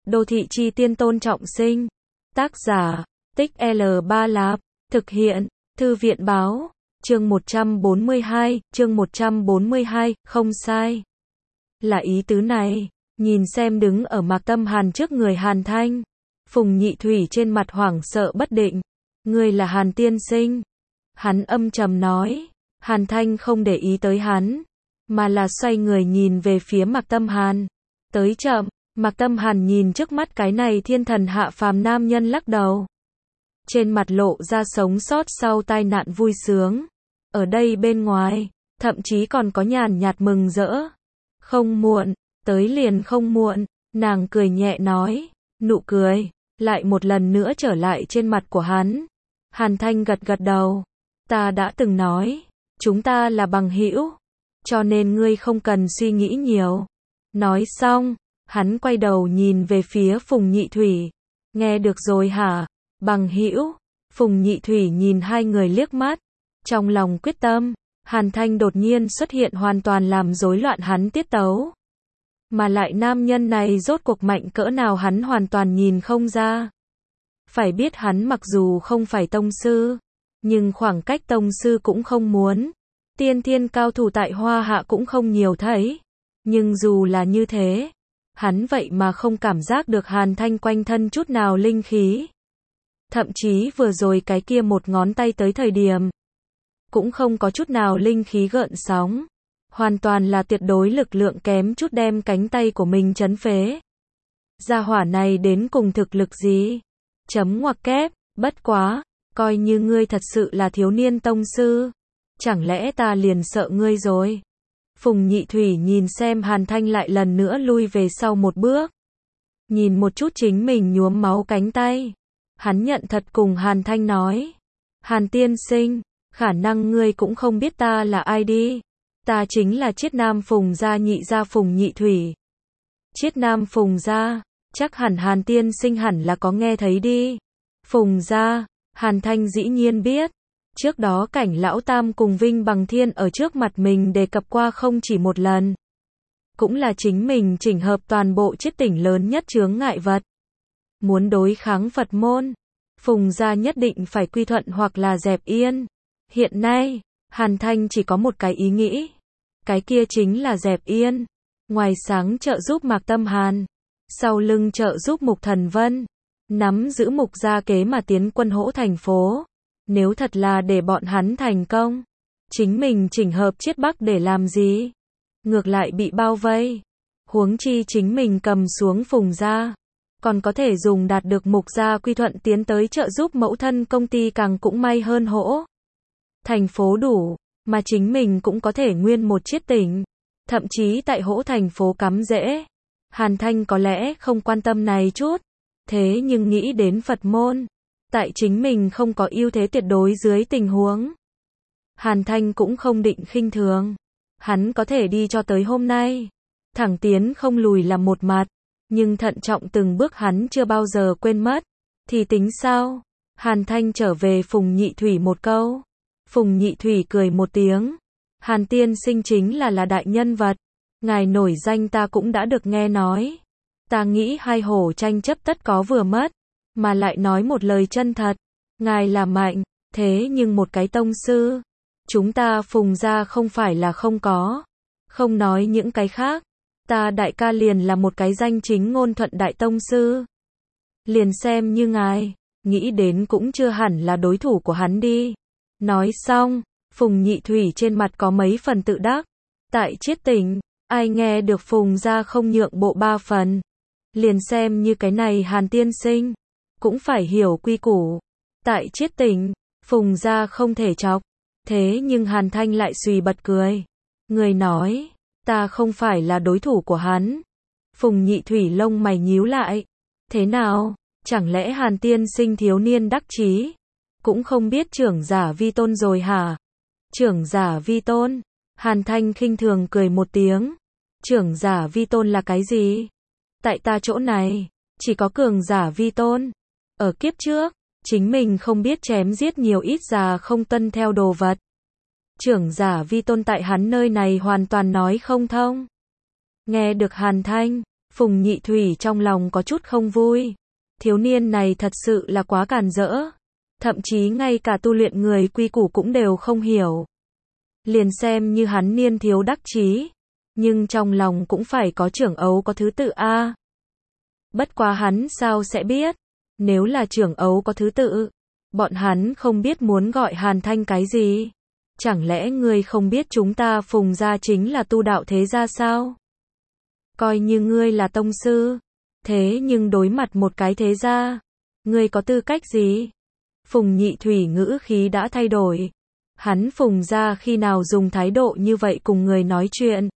Đô thị chi tiên Tôn Trọng Sinh. Tác giả, Tích L3 Lạp. Thực hiện, Thư viện báo. Chương 142, chương 142, không sai. Là ý tứ này. Nhìn xem đứng ở Mạc Tâm Hàn trước người Hàn Thanh. Phùng Nhị Thủy trên mặt hoảng sợ bất định. Ngươi là Hàn tiên sinh. Hắn âm trầm nói. Hàn Thanh không để ý tới hắn, mà là xoay người nhìn về phía Mạc Tâm Hàn. Tới chậm. Mạc Tâm Hàn nhìn trước mắt cái này thiên thần hạ phàm nam nhân lắc đầu. Trên mặt lộ ra sống sót sau tai nạn vui sướng. Ở đây bên ngoài, thậm chí còn có nhàn nhạt mừng rỡ. Không muộn, tới liền không muộn, nàng cười nhẹ nói, nụ cười, lại một lần nữa trở lại trên mặt của hắn. Hàn Thanh gật gật đầu. Ta đã từng nói, chúng ta là bằng hữu, cho nên ngươi không cần suy nghĩ nhiều. Nói xong, hắn quay đầu nhìn về phía Phùng Nhị Thủy. Nghe được rồi hả, bằng hữu? Phùng Nhị Thủy nhìn hai người liếc mắt, trong lòng quyết tâm. Hàn Thanh đột nhiên xuất hiện hoàn toàn làm rối loạn hắn tiết tấu. Mà lại nam nhân này rốt cuộc mạnh cỡ nào hắn hoàn toàn nhìn không ra. Phải biết hắn mặc dù không phải tông sư, nhưng khoảng cách tông sư cũng không muốn. Tiên thiên cao thủ tại Hoa Hạ cũng không nhiều thấy. Nhưng dù là như thế, hắn vậy mà không cảm giác được Hàn Thanh quanh thân chút nào linh khí. Thậm chí vừa rồi cái kia một ngón tay tới thời điểm, cũng không có chút nào linh khí gợn sóng. Hoàn toàn là tuyệt đối lực lượng kém chút đem cánh tay của mình chấn phế. Gia hỏa này đến cùng thực lực gì? Chấm ngoặc kép, bất quá, coi như ngươi thật sự là thiếu niên tông sư. Chẳng lẽ ta liền sợ ngươi rồi? Phùng Nhị Thủy nhìn xem Hàn Thanh lại lần nữa lui về sau một bước. Nhìn một chút chính mình nhuốm máu cánh tay. Hắn nhận thật cùng Hàn Thanh nói. Hàn tiên sinh, khả năng ngươi cũng không biết ta là ai đi. Ta chính là Chiết Nam Phùng gia nhị gia Phùng Nhị Thủy. Chiết Nam Phùng gia, chắc hẳn Hàn tiên sinh hẳn là có nghe thấy đi. Phùng gia, Hàn Thanh dĩ nhiên biết. Trước đó Cảnh Lão Tam cùng Vinh Bằng Thiên ở trước mặt mình đề cập qua không chỉ một lần. Cũng là chính mình chỉnh hợp toàn bộ Chiết tỉnh lớn nhất chướng ngại vật. Muốn đối kháng Phật môn, Phùng gia nhất định phải quy thuận hoặc là dẹp yên. Hiện nay, Hàn Thanh chỉ có một cái ý nghĩ. Cái kia chính là dẹp yên. Ngoài sáng trợ giúp Mạc Tâm Hàn, sau lưng trợ giúp Mục Thần Vân, nắm giữ Mục gia kế mà tiến quân hỗ thành phố. Nếu thật là để bọn hắn thành công, chính mình chỉnh hợp Chiết Bắc để làm gì? Ngược lại bị bao vây. Huống chi chính mình cầm xuống Phùng gia, còn có thể dùng đạt được Mục gia quy thuận tiến tới trợ giúp mẫu thân công ty càng cũng may hơn hỗ thành phố đủ, mà chính mình cũng có thể nguyên một Chiết tỉnh, thậm chí tại hỗ thành phố cắm rễ. Hàn Thanh có lẽ không quan tâm này chút, thế nhưng nghĩ đến Phật môn, tại chính mình không có ưu thế tuyệt đối dưới tình huống, Hàn Thanh cũng không định khinh thường. Hắn có thể đi cho tới hôm nay, thẳng tiến không lùi là một mặt, nhưng thận trọng từng bước hắn chưa bao giờ quên mất. Thì tính sao? Hàn Thanh trở về Phùng Nhị Thủy một câu. Phùng Nhị Thủy cười một tiếng. Hàn tiên sinh chính là đại nhân vật. Ngài nổi danh ta cũng đã được nghe nói. Ta nghĩ hai hổ tranh chấp tất có vừa mất, mà lại nói một lời chân thật. Ngài là mạnh, thế nhưng một cái tông sư, chúng ta Phùng gia không phải là không có. Không nói những cái khác, ta đại ca liền là một cái danh chính ngôn thuận đại tông sư. Liền xem như ngài, nghĩ đến cũng chưa hẳn là đối thủ của hắn đi. Nói xong, Phùng Nhị Thủy trên mặt có mấy phần tự đắc. Tại Chiết tỉnh, ai nghe được Phùng gia không nhượng bộ ba phần. Liền xem như cái này Hàn tiên sinh, cũng phải hiểu quy củ. Tại Chiết tỉnh, Phùng gia không thể chọc. Thế nhưng Hàn Thanh lại xùy bật cười. Người nói, ta không phải là đối thủ của hắn. Phùng Nhị Thủy lông mày nhíu lại. Thế nào, chẳng lẽ Hàn tiên sinh thiếu niên đắc chí, cũng không biết trưởng giả vi tôn rồi hả? Trưởng giả vi tôn? Hàn Thanh khinh thường cười một tiếng. Trưởng giả vi tôn là cái gì? Tại ta chỗ này, chỉ có cường giả vi tôn. Ở kiếp trước, chính mình không biết chém giết nhiều ít già không tuân theo đồ vật. Trưởng giả vi tôn tại hắn nơi này hoàn toàn nói không thông. Nghe được Hàn Thanh, Phùng Nhị Thủy trong lòng có chút không vui. Thiếu niên này thật sự là quá càn rỡ. Thậm chí ngay cả tu luyện người quy củ cũng đều không hiểu. Liền xem như hắn niên thiếu đắc chí, nhưng trong lòng cũng phải có trưởng ấu có thứ tự a. Bất quá hắn sao sẽ biết, nếu là trưởng ấu có thứ tự, bọn hắn không biết muốn gọi Hàn Thanh cái gì. Chẳng lẽ ngươi không biết chúng ta Phùng gia chính là tu đạo thế gia sao? Coi như ngươi là tông sư, thế nhưng đối mặt một cái thế gia, ngươi có tư cách gì? Phùng Nhị Thủy ngữ khí đã thay đổi. Hắn Phùng gia khi nào dùng thái độ như vậy cùng người nói chuyện?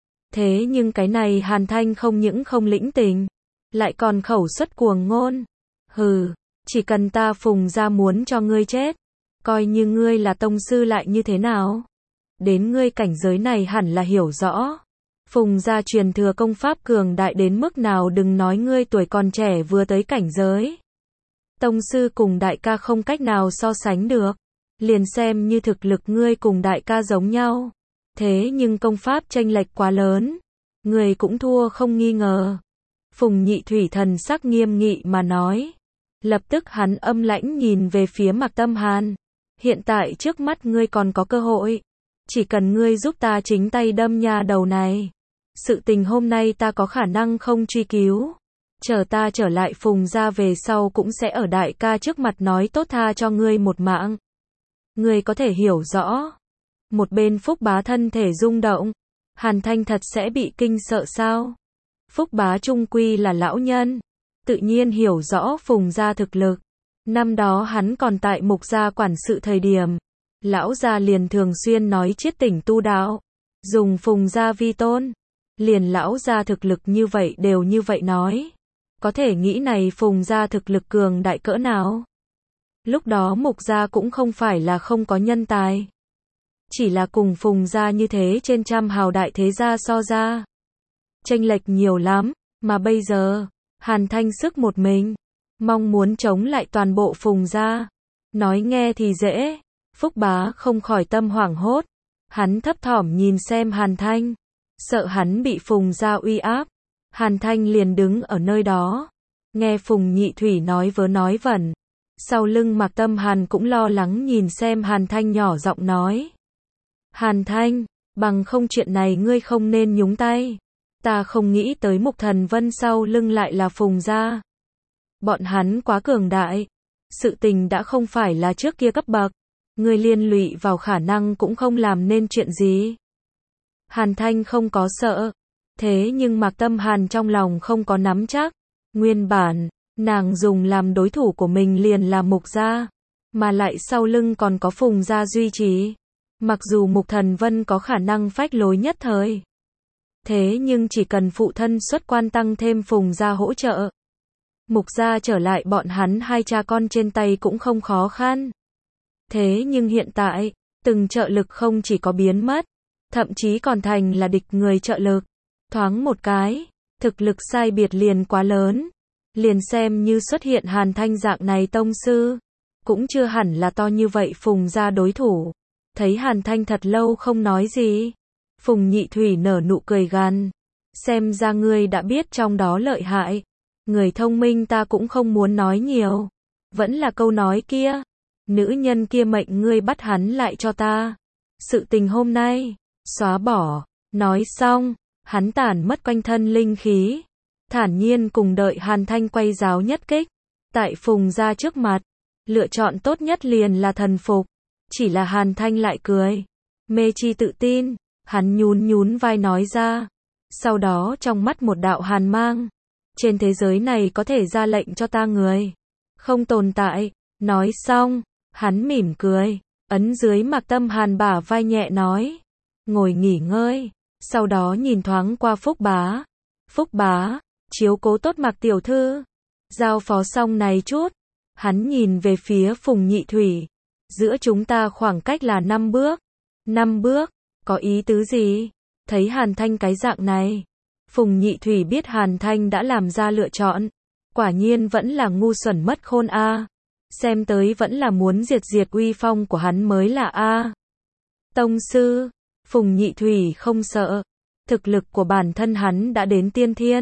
Thế nhưng cái này Hàn Thanh không những không lĩnh tình, lại còn khẩu xuất cuồng ngôn. Hừ, chỉ cần ta Phùng gia muốn cho ngươi chết, coi như ngươi là tông sư lại như thế nào? Đến ngươi cảnh giới này hẳn là hiểu rõ. Phùng gia truyền thừa công pháp cường đại đến mức nào, đừng nói ngươi tuổi còn trẻ vừa tới cảnh giới. Tông sư cùng đại ca không cách nào so sánh được. Liền xem như thực lực ngươi cùng đại ca giống nhau. Thế nhưng công pháp chênh lệch quá lớn. Ngươi cũng thua không nghi ngờ. Phùng Nhị Thủy thần sắc nghiêm nghị mà nói. Lập tức hắn âm lãnh nhìn về phía Mạc Tâm Hàn. Hiện tại trước mắt ngươi còn có cơ hội. Chỉ cần ngươi giúp ta chính tay đâm nha đầu này. Sự tình hôm nay ta có khả năng không truy cứu. Chờ ta trở lại Phùng gia về sau cũng sẽ ở đại ca trước mặt nói tốt tha cho ngươi một mạng. Ngươi có thể hiểu rõ. Một bên Phúc Bá thân thể rung động. Hàn Thanh thật sẽ bị kinh sợ sao? Phúc Bá trung quy là lão nhân, tự nhiên hiểu rõ Phùng gia thực lực. Năm đó hắn còn tại Mục gia quản sự thời điểm, lão gia liền thường xuyên nói chiết tỉnh tu đạo, dùng Phùng gia vi tôn. Liền lão gia thực lực như vậy đều như vậy nói. Có thể nghĩ này Phùng gia thực lực cường đại cỡ nào? Lúc đó Mục gia cũng không phải là không có nhân tài. Chỉ là cùng Phùng gia như thế trên trăm hào đại thế gia so ra. Chênh lệch nhiều lắm, mà bây giờ, Hàn Thanh sức một mình, mong muốn chống lại toàn bộ Phùng gia. Nói nghe thì dễ, Phúc Bá không khỏi tâm hoảng hốt. Hắn thấp thỏm nhìn xem Hàn Thanh, sợ hắn bị Phùng gia uy áp. Hàn Thanh liền đứng ở nơi đó, nghe Phùng Nhị Thủy nói vớ nói vẩn. Sau lưng Mạc Tâm Hàn cũng lo lắng nhìn xem Hàn Thanh, nhỏ giọng nói. Hàn Thanh, bằng không chuyện này ngươi không nên nhúng tay. Ta không nghĩ tới Mục Thần Vân sau lưng lại là Phùng gia. Bọn hắn quá cường đại. Sự tình đã không phải là trước kia cấp bậc. Ngươi liên lụy vào khả năng cũng không làm nên chuyện gì. Hàn Thanh không có sợ. Thế nhưng Mạc Tâm Hàn trong lòng không có nắm chắc. Nguyên bản, nàng dùng làm đối thủ của mình liền là Mục gia. Mà lại sau lưng còn có Phùng gia duy trì. Mặc dù Mục Thần Vân có khả năng phách lối nhất thời. Thế nhưng chỉ cần phụ thân xuất quan tăng thêm Phùng gia hỗ trợ. Mục gia trở lại bọn hắn hai cha con trên tay cũng không khó khăn. Thế nhưng hiện tại, từng trợ lực không chỉ có biến mất, thậm chí còn thành là địch người trợ lực. Thoáng một cái, thực lực sai biệt liền quá lớn. Liền xem như xuất hiện Hàn Thanh dạng này tông sư, cũng chưa hẳn là to như vậy Phùng gia đối thủ. Thấy Hàn Thanh thật lâu không nói gì, Phùng Nhị Thủy nở nụ cười gằn. Xem ra ngươi đã biết trong đó lợi hại. Người thông minh ta cũng không muốn nói nhiều. Vẫn là câu nói kia. Nữ nhân kia mệnh ngươi bắt hắn lại cho ta. Sự tình hôm nay, xóa bỏ. Nói xong, hắn tản mất quanh thân linh khí. Thản nhiên cùng đợi Hàn Thanh quay giáo nhất kích. Tại Phùng gia trước mặt, lựa chọn tốt nhất liền là thần phục. Chỉ là Hàn Thanh lại cười. Mê chi tự tin, hắn nhún nhún vai nói ra. Sau đó trong mắt một đạo hàn mang. Trên thế giới này có thể ra lệnh cho ta người không tồn tại. Nói xong, hắn mỉm cười, ấn dưới Mạc Tâm Hàn bả vai nhẹ nói. Ngồi nghỉ ngơi. Sau đó nhìn thoáng qua Phúc Bá. Phúc Bá, chiếu cố tốt Mạc tiểu thư. Giao phó xong này chút. Hắn nhìn về phía Phùng Nhị Thủy. Giữa chúng ta khoảng cách là 5 bước. 5 bước, có ý tứ gì? Thấy Hàn Thanh cái dạng này, Phùng Nhị Thủy biết Hàn Thanh đã làm ra lựa chọn. Quả nhiên vẫn là ngu xuẩn mất khôn a. Xem tới vẫn là muốn diệt uy phong của hắn mới là a. Tông sư, Phùng Nhị Thủy không sợ. Thực lực của bản thân hắn đã đến tiên thiên.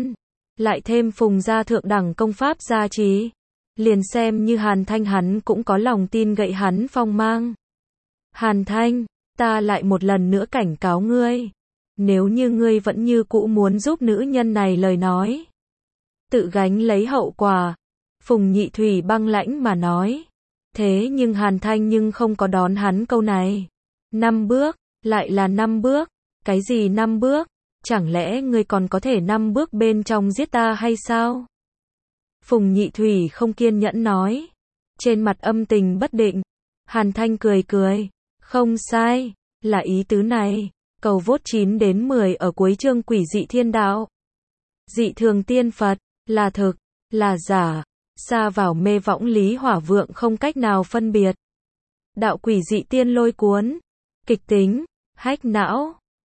lại thêm Phùng gia thượng đẳng công pháp gia trì. Liền xem như Hàn Thanh hắn cũng có lòng tin gậy hắn phong mang. Hàn Thanh, ta lại một lần nữa cảnh cáo ngươi. Nếu như ngươi vẫn như cũ muốn giúp nữ nhân này lời nói. Tự gánh lấy hậu quả. Phùng Nhị Thủy băng lãnh mà nói. Thế nhưng Hàn Thanh nhưng không có đón hắn câu này. 5 bước, lại là 5 bước. Cái gì 5 bước? Chẳng lẽ ngươi còn có thể 5 bước bên trong giết ta hay sao? Phùng Nhị Thủy không kiên nhẫn nói. Trên mặt âm tình bất định. Hàn Thanh cười cười. Không sai, là ý tứ này. Cầu vote 9 đến 10 ở cuối chương Quỷ dị thiên đạo. Dị thường tiên Phật, là thực, là giả. Xa vào mê võng lý hỏa vượng không cách nào phân biệt. Đạo quỷ dị tiên lôi cuốn. Kịch tính, hách não.